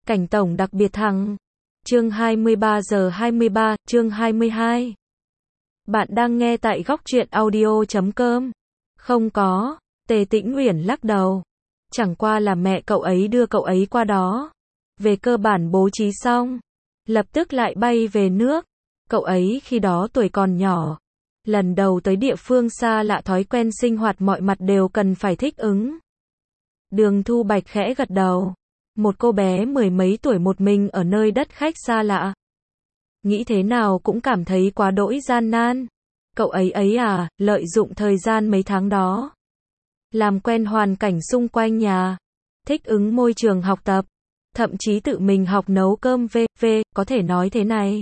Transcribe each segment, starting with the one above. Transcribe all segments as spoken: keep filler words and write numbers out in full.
Cảnh tổng đặc biệt thằng. Chương hai mươi ba giờ hai mươi ba, chương hai mươi hai. Bạn đang nghe tại góc truyện audio chấm com. Không có, Tề Tĩnh Uyển lắc đầu. Chẳng qua là mẹ cậu ấy đưa cậu ấy qua đó. Về cơ bản bố trí xong, lập tức lại bay về nước. Cậu ấy khi đó tuổi còn nhỏ. Lần đầu tới địa phương xa lạ, thói quen sinh hoạt mọi mặt đều cần phải thích ứng. Đường Thu Bạch khẽ gật đầu. Một cô bé mười mấy tuổi một mình ở nơi đất khách xa lạ. Nghĩ thế nào cũng cảm thấy quá đỗi gian nan. Cậu ấy ấy à, lợi dụng thời gian mấy tháng đó. Làm quen hoàn cảnh xung quanh nhà. Thích ứng môi trường học tập. Thậm chí tự mình học nấu cơm vê vê, có thể nói thế này.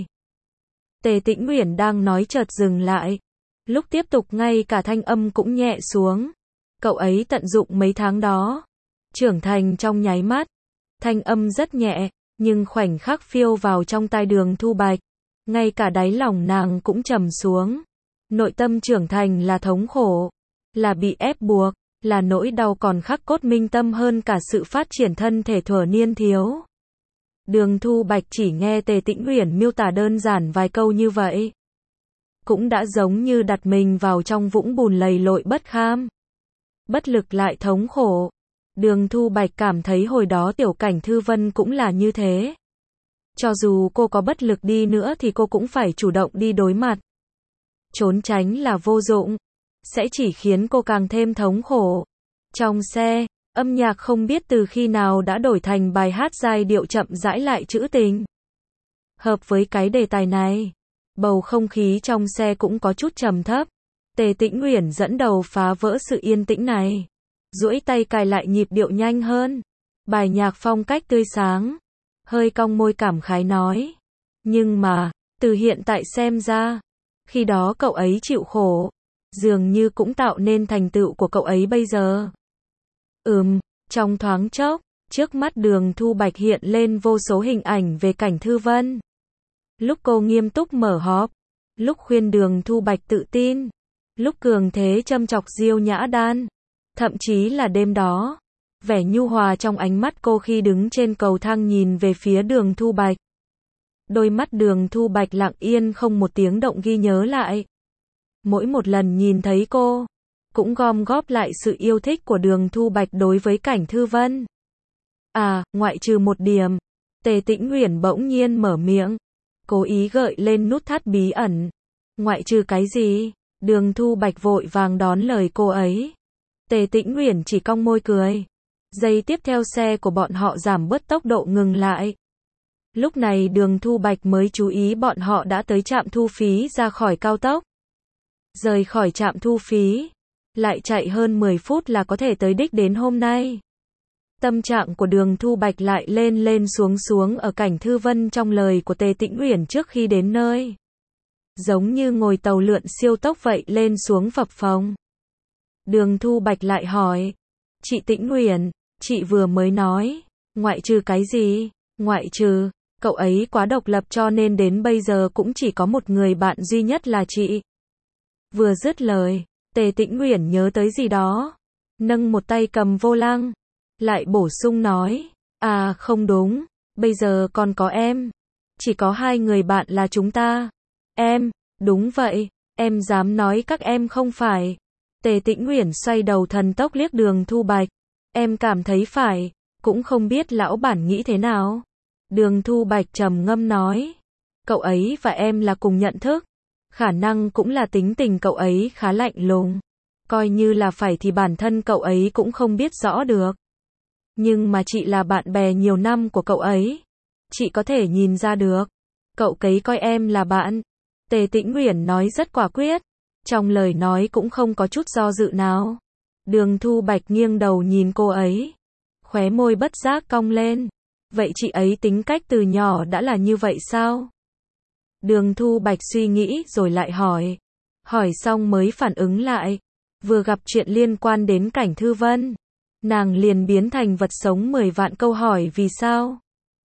Tề Tĩnh Uyển đang nói chợt dừng lại. Lúc tiếp tục ngay cả thanh âm cũng nhẹ xuống. Cậu ấy tận dụng mấy tháng đó. Trưởng thành trong nháy mắt. Thanh âm rất nhẹ, nhưng khoảnh khắc phiêu vào trong tai Đường Thu Bạch. Ngay cả đáy lòng nàng cũng trầm xuống. Nội tâm trưởng thành là thống khổ, là bị ép buộc, là nỗi đau còn khắc cốt minh tâm hơn cả sự phát triển thân thể thuở niên thiếu. Đường Thu Bạch chỉ nghe Tề Tĩnh Uyển miêu tả đơn giản vài câu như vậy. Cũng đã giống như đặt mình vào trong vũng bùn lầy lội bất kham. Bất lực lại thống khổ. Đường Thu Bạch cảm thấy hồi đó Tiểu Cảnh Thư Vân cũng là như thế. Cho dù cô có bất lực đi nữa thì cô cũng phải chủ động đi đối mặt. Trốn tránh là vô dụng, sẽ chỉ khiến cô càng thêm thống khổ. Trong xe, âm nhạc không biết từ khi nào đã đổi thành bài hát giai điệu chậm rãi lại trữ tình. Hợp với cái đề tài này, bầu không khí trong xe cũng có chút trầm thấp. Tề Tĩnh Uyển dẫn đầu phá vỡ sự yên tĩnh này. Duỗi tay cài lại nhịp điệu nhanh hơn. Bài nhạc phong cách tươi sáng. Hơi cong môi cảm khái nói. Nhưng mà, từ hiện tại xem ra, khi đó cậu ấy chịu khổ, dường như cũng tạo nên thành tựu của cậu ấy bây giờ. Ừm, trong thoáng chốc, trước mắt Đường Thu Bạch hiện lên vô số hình ảnh về Cảnh Thư Vân. Lúc cô nghiêm túc mở họp, lúc khuyên Đường Thu Bạch tự tin, lúc cường thế châm chọc Diêu Nhã Đan. Thậm chí là đêm đó, vẻ nhu hòa trong ánh mắt cô khi đứng trên cầu thang nhìn về phía Đường Thu Bạch. Đôi mắt Đường Thu Bạch lặng yên không một tiếng động ghi nhớ lại. Mỗi một lần nhìn thấy cô, cũng gom góp lại sự yêu thích của Đường Thu Bạch đối với Cảnh Thư Vân. À, ngoại trừ một điểm. Tề Tĩnh Uyển bỗng nhiên mở miệng, cố ý gợi lên nút thắt bí ẩn. Ngoại trừ cái gì? Đường Thu Bạch vội vàng đón lời cô ấy. Tề Tĩnh Uyển chỉ cong môi cười. Giây tiếp theo xe của bọn họ giảm bớt tốc độ ngừng lại. Lúc này Đường Thu Bạch mới chú ý bọn họ đã tới trạm thu phí ra khỏi cao tốc. Rời khỏi trạm thu phí, lại chạy hơn mười phút là có thể tới đích đến hôm nay. Tâm trạng của Đường Thu Bạch lại lên lên xuống xuống ở Cảnh Thư Vân trong lời của Tề Tĩnh Uyển trước khi đến nơi. Giống như ngồi tàu lượn siêu tốc vậy, lên xuống phập phồng. Đường Thu Bạch lại hỏi, chị Tĩnh Uyển, chị vừa mới nói, ngoại trừ cái gì? Ngoại trừ, cậu ấy quá độc lập cho nên đến bây giờ cũng chỉ có một người bạn duy nhất là chị. Vừa dứt lời, Tề Tĩnh Uyển nhớ tới gì đó, nâng một tay cầm vô lăng, lại bổ sung nói, à không đúng, bây giờ còn có em, chỉ có hai người bạn là chúng ta. Em, đúng vậy, em dám nói các em không phải. Tề Tĩnh Uyển xoay đầu thần tốc liếc Đường Thu Bạch. Em cảm thấy phải, cũng không biết lão bản nghĩ thế nào. Đường Thu Bạch trầm ngâm nói, cậu ấy và em là cùng nhận thức, khả năng cũng là tính tình cậu ấy khá lạnh lùng. Coi như là phải thì bản thân cậu ấy cũng không biết rõ được. Nhưng mà chị là bạn bè nhiều năm của cậu ấy, chị có thể nhìn ra được. Cậu ấy coi em là bạn. Tề Tĩnh Uyển nói rất quả quyết. Trong lời nói cũng không có chút do dự nào. Đường Thu Bạch nghiêng đầu nhìn cô ấy. Khóe môi bất giác cong lên. Vậy chị ấy tính cách từ nhỏ đã là như vậy sao? Đường Thu Bạch suy nghĩ rồi lại hỏi. Hỏi xong mới phản ứng lại. Vừa gặp chuyện liên quan đến Cảnh Thư Vân, nàng liền biến thành vật sống mười vạn câu hỏi vì sao.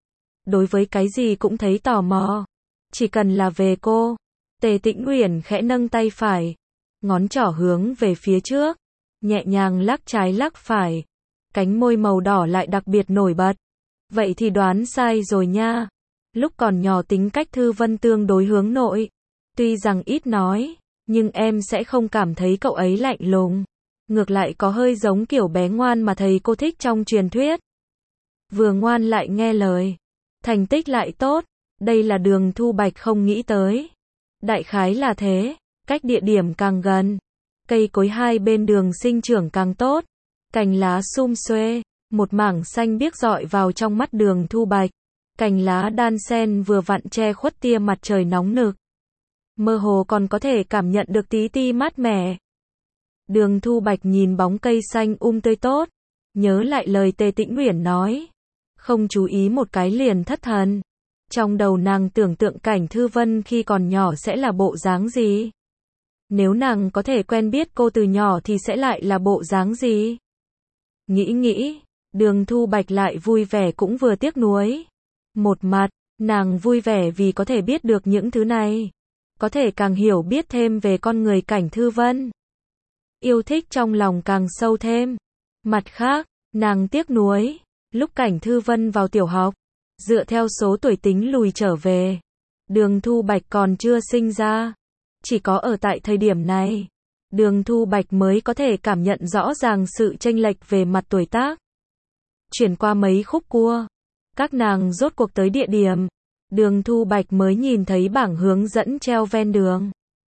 Đối với cái gì cũng thấy tò mò. Chỉ cần là về cô. Tề Tĩnh Uyển khẽ nâng tay phải, ngón trỏ hướng về phía trước, nhẹ nhàng lắc trái lắc phải, cánh môi màu đỏ lại đặc biệt nổi bật. Vậy thì đoán sai rồi nha. Lúc còn nhỏ tính cách Thư Vân tương đối hướng nội. Tuy rằng ít nói, nhưng em sẽ không cảm thấy cậu ấy lạnh lùng. Ngược lại có hơi giống kiểu bé ngoan mà thầy cô thích trong truyền thuyết. Vừa ngoan lại nghe lời, thành tích lại tốt. Đây là Đường Thu Bạch không nghĩ tới. Đại khái là thế, cách địa điểm càng gần, cây cối hai bên đường sinh trưởng càng tốt, cành lá sum xuê, một mảng xanh biếc rọi vào trong mắt Đường Thu Bạch. Cành lá đan xen vừa vặn che khuất tia mặt trời nóng nực. Mơ hồ còn có thể cảm nhận được tí ti mát mẻ. Đường Thu Bạch nhìn bóng cây xanh um tươi tốt, nhớ lại lời Tề Tĩnh Uyển nói, không chú ý một cái liền thất thần. Trong đầu nàng tưởng tượng cảnh Thư Vân khi còn nhỏ sẽ là bộ dáng gì? Nếu nàng có thể quen biết cô từ nhỏ thì sẽ lại là bộ dáng gì? Nghĩ nghĩ, Đường Thu Bạch lại vui vẻ cũng vừa tiếc nuối. Một mặt, nàng vui vẻ vì có thể biết được những thứ này, có thể càng hiểu biết thêm về con người cảnh Thư Vân. Yêu thích trong lòng càng sâu thêm. Mặt khác, nàng tiếc nuối, lúc cảnh Thư Vân vào tiểu học, dựa theo số tuổi tính lùi trở về, Đường Thu Bạch còn chưa sinh ra. Chỉ có ở tại thời điểm này, Đường Thu Bạch mới có thể cảm nhận rõ ràng sự chênh lệch về mặt tuổi tác. Chuyển qua mấy khúc cua, các nàng rốt cuộc tới địa điểm. Đường Thu Bạch mới nhìn thấy bảng hướng dẫn treo ven đường.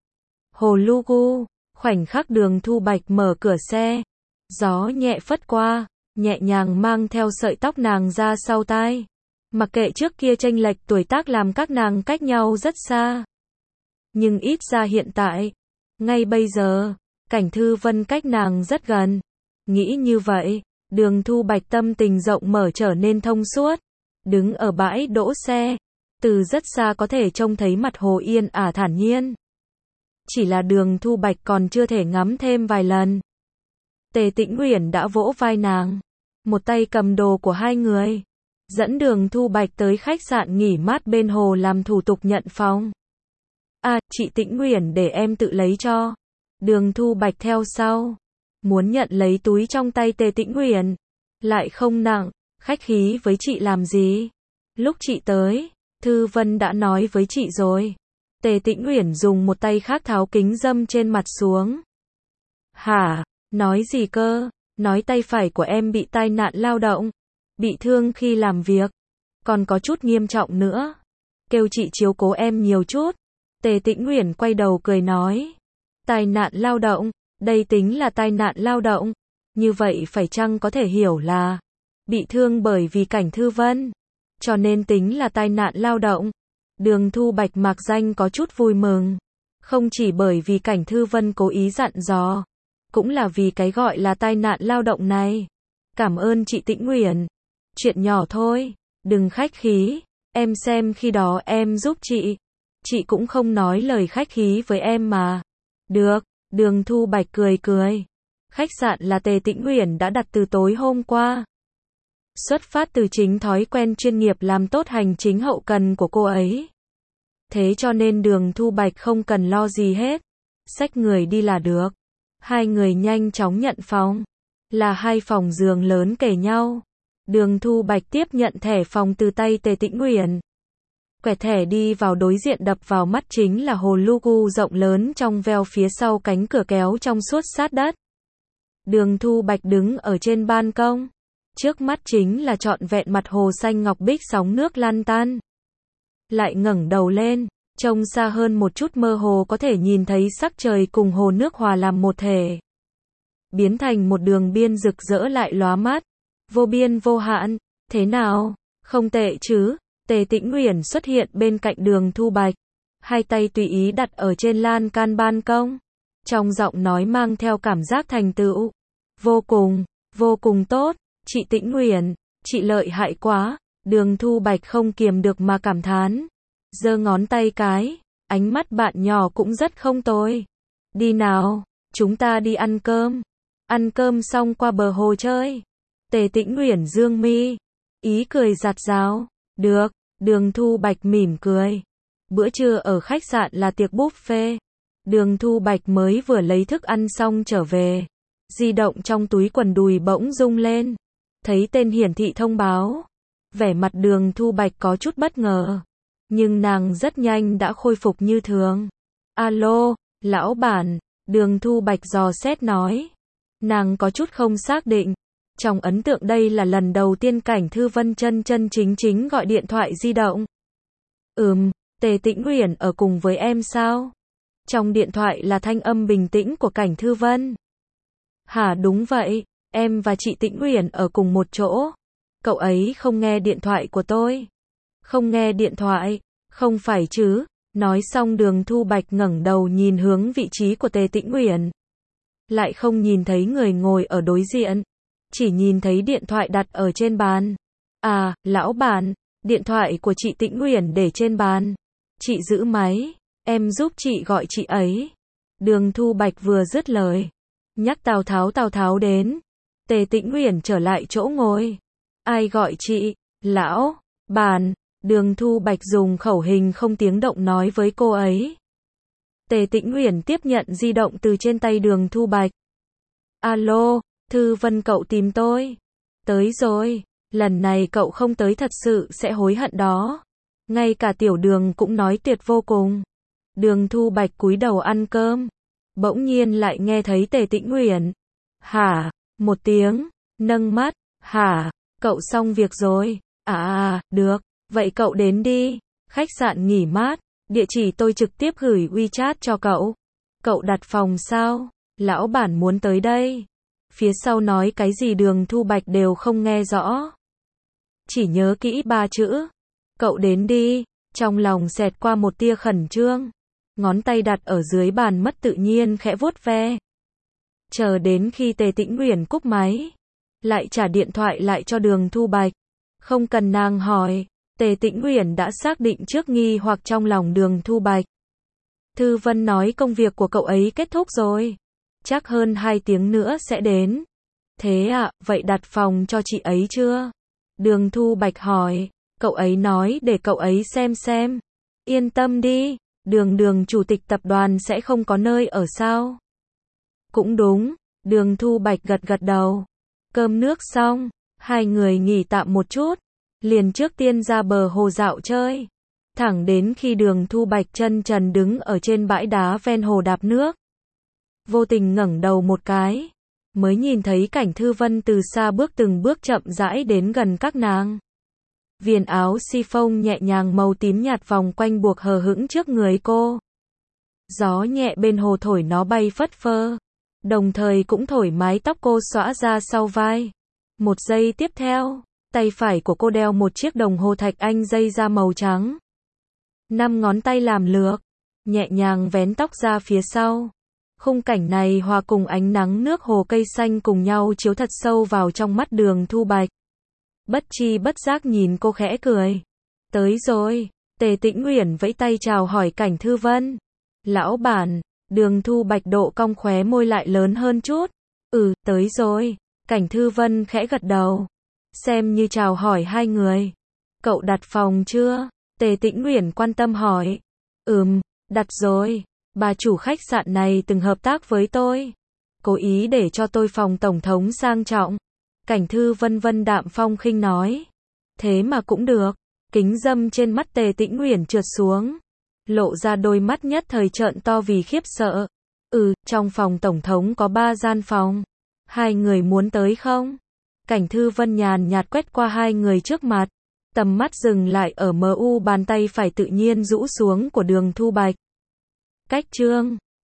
Hồ Lu Gu, khoảnh khắc Đường Thu Bạch mở cửa xe, gió nhẹ phất qua, nhẹ nhàng mang theo sợi tóc nàng ra sau tai. Mặc kệ trước kia chênh lệch tuổi tác làm các nàng cách nhau rất xa, nhưng ít ra hiện tại, ngay bây giờ, cảnh Thư Vân cách nàng rất gần. Nghĩ như vậy, Đường Thu Bạch tâm tình rộng mở trở nên thông suốt. Đứng ở bãi đỗ xe, từ rất xa có thể trông thấy mặt hồ yên ả thản nhiên. Chỉ là Đường Thu Bạch còn chưa thể ngắm thêm vài lần. Tề Tĩnh Uyển đã vỗ vai nàng, một tay cầm đồ của hai người, dẫn Đường Thu Bạch tới khách sạn nghỉ mát bên hồ làm thủ tục nhận phòng. À, chị Tĩnh Uyển để em tự lấy cho. Đường Thu Bạch theo sau, muốn nhận lấy túi trong tay Tề Tĩnh Uyển, lại không nặng, khách khí với chị làm gì? Lúc chị tới, Thư Vân đã nói với chị rồi. Tề Tĩnh Uyển dùng một tay khác tháo kính dâm trên mặt xuống. Hả? Nói gì cơ? Nói tay phải của em bị tai nạn lao động, bị thương khi làm việc, còn có chút nghiêm trọng nữa. Kêu chị chiếu cố em nhiều chút. Tề Tĩnh Uyển quay đầu cười nói. Tai nạn lao động, đây tính là tai nạn lao động. Như vậy phải chăng có thể hiểu là bị thương bởi vì cảnh Thư Vân, cho nên tính là tai nạn lao động. Đường Thu Bạch mạc danh có chút vui mừng, không chỉ bởi vì cảnh Thư Vân cố ý dặn dò, cũng là vì cái gọi là tai nạn lao động này. Cảm ơn chị Tĩnh Uyển. Chuyện nhỏ thôi, đừng khách khí, em xem khi đó em giúp chị, chị cũng không nói lời khách khí với em mà. Được, Đường Thu Bạch cười cười. Khách sạn là Tề Tĩnh Uyển đã đặt từ tối hôm qua. Xuất phát từ chính thói quen chuyên nghiệp làm tốt hành chính hậu cần của cô ấy. Thế cho nên Đường Thu Bạch không cần lo gì hết, xách người đi là được. Hai người nhanh chóng nhận phòng, là hai phòng giường lớn kề nhau. Đường Thu Bạch tiếp nhận thẻ phòng từ tay Tề Tĩnh Uyển. Quẹt thẻ đi vào, đối diện đập vào mắt chính là hồ Lu Gu rộng lớn trong veo, phía sau cánh cửa kéo trong suốt sát đất. Đường Thu Bạch đứng ở trên ban công, trước mắt chính là trọn vẹn mặt hồ xanh ngọc bích sóng nước lan tan. Lại ngẩng đầu lên, trông xa hơn một chút mơ hồ có thể nhìn thấy sắc trời cùng hồ nước hòa làm một thể, biến thành một đường biên rực rỡ lại lóa mắt, vô biên vô hạn. Thế nào, không tệ chứ? Tề Tĩnh Uyển xuất hiện bên cạnh Đường Thu Bạch, hai tay tùy ý đặt ở trên lan can ban công, trong giọng nói mang theo cảm giác thành tựu. Vô cùng, vô cùng tốt, chị Tĩnh Uyển, chị lợi hại quá. Đường Thu Bạch không kiềm được mà cảm thán, giơ ngón tay cái, ánh mắt bạn nhỏ cũng rất không tồi. Đi nào, chúng ta đi ăn cơm. Ăn cơm xong qua bờ hồ chơi. Tề Tĩnh Uyển dương mi, ý cười giạt rào. Được, Đường Thu Bạch mỉm cười. Bữa trưa ở khách sạn là tiệc buffet. Đường Thu Bạch mới vừa lấy thức ăn xong trở về, di động trong túi quần đùi bỗng rung lên, thấy tên hiển thị thông báo. Vẻ mặt Đường Thu Bạch có chút bất ngờ. Nhưng nàng rất nhanh đã khôi phục như thường. Alo, lão bản, Đường Thu Bạch dò xét nói. Nàng có chút không xác định. Trong ấn tượng đây là lần đầu tiên Cảnh Thư Vân chân chân chính chính gọi điện thoại di động. Ừm, Tề Tĩnh Uyển ở cùng với em sao? Trong điện thoại là thanh âm bình tĩnh của Cảnh Thư Vân. Hả, đúng vậy, em và chị Tĩnh Uyển ở cùng một chỗ. Cậu ấy không nghe điện thoại của tôi. Không nghe điện thoại, không phải chứ? Nói xong Đường Thu Bạch ngẩng đầu nhìn hướng vị trí của Tề Tĩnh Uyển. Lại không nhìn thấy người ngồi ở đối diện. Chỉ nhìn thấy điện thoại đặt ở trên bàn. À, lão bản, điện thoại của chị Tĩnh Uyển để trên bàn. Chị giữ máy, em giúp chị gọi chị ấy. Đường Thu Bạch vừa dứt lời. Nhắc Tào Tháo Tào Tháo đến. Tề Tĩnh Uyển trở lại chỗ ngồi. Ai gọi chị? Lão bản. Đường Thu Bạch dùng khẩu hình không tiếng động nói với cô ấy. Tề Tĩnh Uyển tiếp nhận di động từ trên tay Đường Thu Bạch. Alo, Thư Vân cậu tìm tôi. Tới rồi, lần này cậu không tới thật sự sẽ hối hận đó. Ngay cả Tiểu Đường cũng nói tuyệt vô cùng. Đường Thu Bạch cúi đầu ăn cơm. Bỗng nhiên lại nghe thấy Tề Tĩnh Uyển. Hả, một tiếng, nâng mắt, hả, cậu xong việc rồi. À à, được, vậy cậu đến đi. Khách sạn nghỉ mát, địa chỉ tôi trực tiếp gửi WeChat cho cậu. Cậu đặt phòng sao? Lão bản muốn tới đây. Phía sau nói cái gì Đường Thu Bạch đều không nghe rõ. Chỉ nhớ kỹ ba chữ. Cậu đến đi. Trong lòng xẹt qua một tia khẩn trương. Ngón tay đặt ở dưới bàn mất tự nhiên khẽ vuốt ve. Chờ đến khi Tề Tĩnh Uyển cúp máy. Lại trả điện thoại lại cho Đường Thu Bạch. Không cần nàng hỏi. Tề Tĩnh Uyển đã xác định trước nghi hoặc trong lòng Đường Thu Bạch. Thư Vân nói công việc của cậu ấy kết thúc rồi. Chắc hơn hai tiếng nữa sẽ đến. Thế ạ, à, vậy đặt phòng cho chị ấy chưa? Đường Thu Bạch hỏi. Cậu ấy nói để cậu ấy xem xem. Yên tâm đi, Đường Đường chủ tịch tập đoàn sẽ không có nơi ở sao? Cũng đúng, Đường Thu Bạch gật gật đầu. Cơm nước xong, hai người nghỉ tạm một chút. Liền trước tiên ra bờ hồ dạo chơi. Thẳng đến khi Đường Thu Bạch chân trần đứng ở trên bãi đá ven hồ đạp nước. Vô tình ngẩng đầu một cái. Mới nhìn thấy Cảnh Thư Vân từ xa bước từng bước chậm rãi đến gần các nàng. Viền áo chiffon nhẹ nhàng màu tím nhạt vòng quanh buộc hờ hững trước người cô. Gió nhẹ bên hồ thổi nó bay phất phơ. Đồng thời cũng thổi mái tóc cô xõa ra sau vai. Một giây tiếp theo, tay phải của cô đeo một chiếc đồng hồ thạch anh dây da màu trắng. Năm ngón tay làm lược, nhẹ nhàng vén tóc ra phía sau. Khung cảnh này hòa cùng ánh nắng nước hồ cây xanh cùng nhau chiếu thật sâu vào trong mắt Đường Thu Bạch. Bất chi bất giác nhìn cô khẽ cười. Tới rồi, Tề Tĩnh Uyển vẫy tay chào hỏi Cảnh Thư Vân. Lão bản, Đường Thu Bạch độ cong khóe môi lại lớn hơn chút. Ừ, tới rồi, Cảnh Thư Vân khẽ gật đầu. Xem như chào hỏi hai người. Cậu đặt phòng chưa? Tề Tĩnh Uyển quan tâm hỏi. Ừm, đặt rồi. Bà chủ khách sạn này từng hợp tác với tôi. Cố ý để cho tôi phòng tổng thống sang trọng. Cảnh Thư Vân vân đạm phong khinh nói. Thế mà cũng được. Kính dâm trên mắt Tề Tĩnh Uyển trượt xuống. Lộ ra đôi mắt nhất thời trợn to vì khiếp sợ. Ừ, trong phòng tổng thống có ba gian phòng. Hai người muốn tới không? Cảnh Thư Vân nhàn nhạt quét qua hai người trước mặt. Tầm mắt dừng lại ở mờ u bàn tay phải tự nhiên rũ xuống của Đường Thu Bạch. Cách chương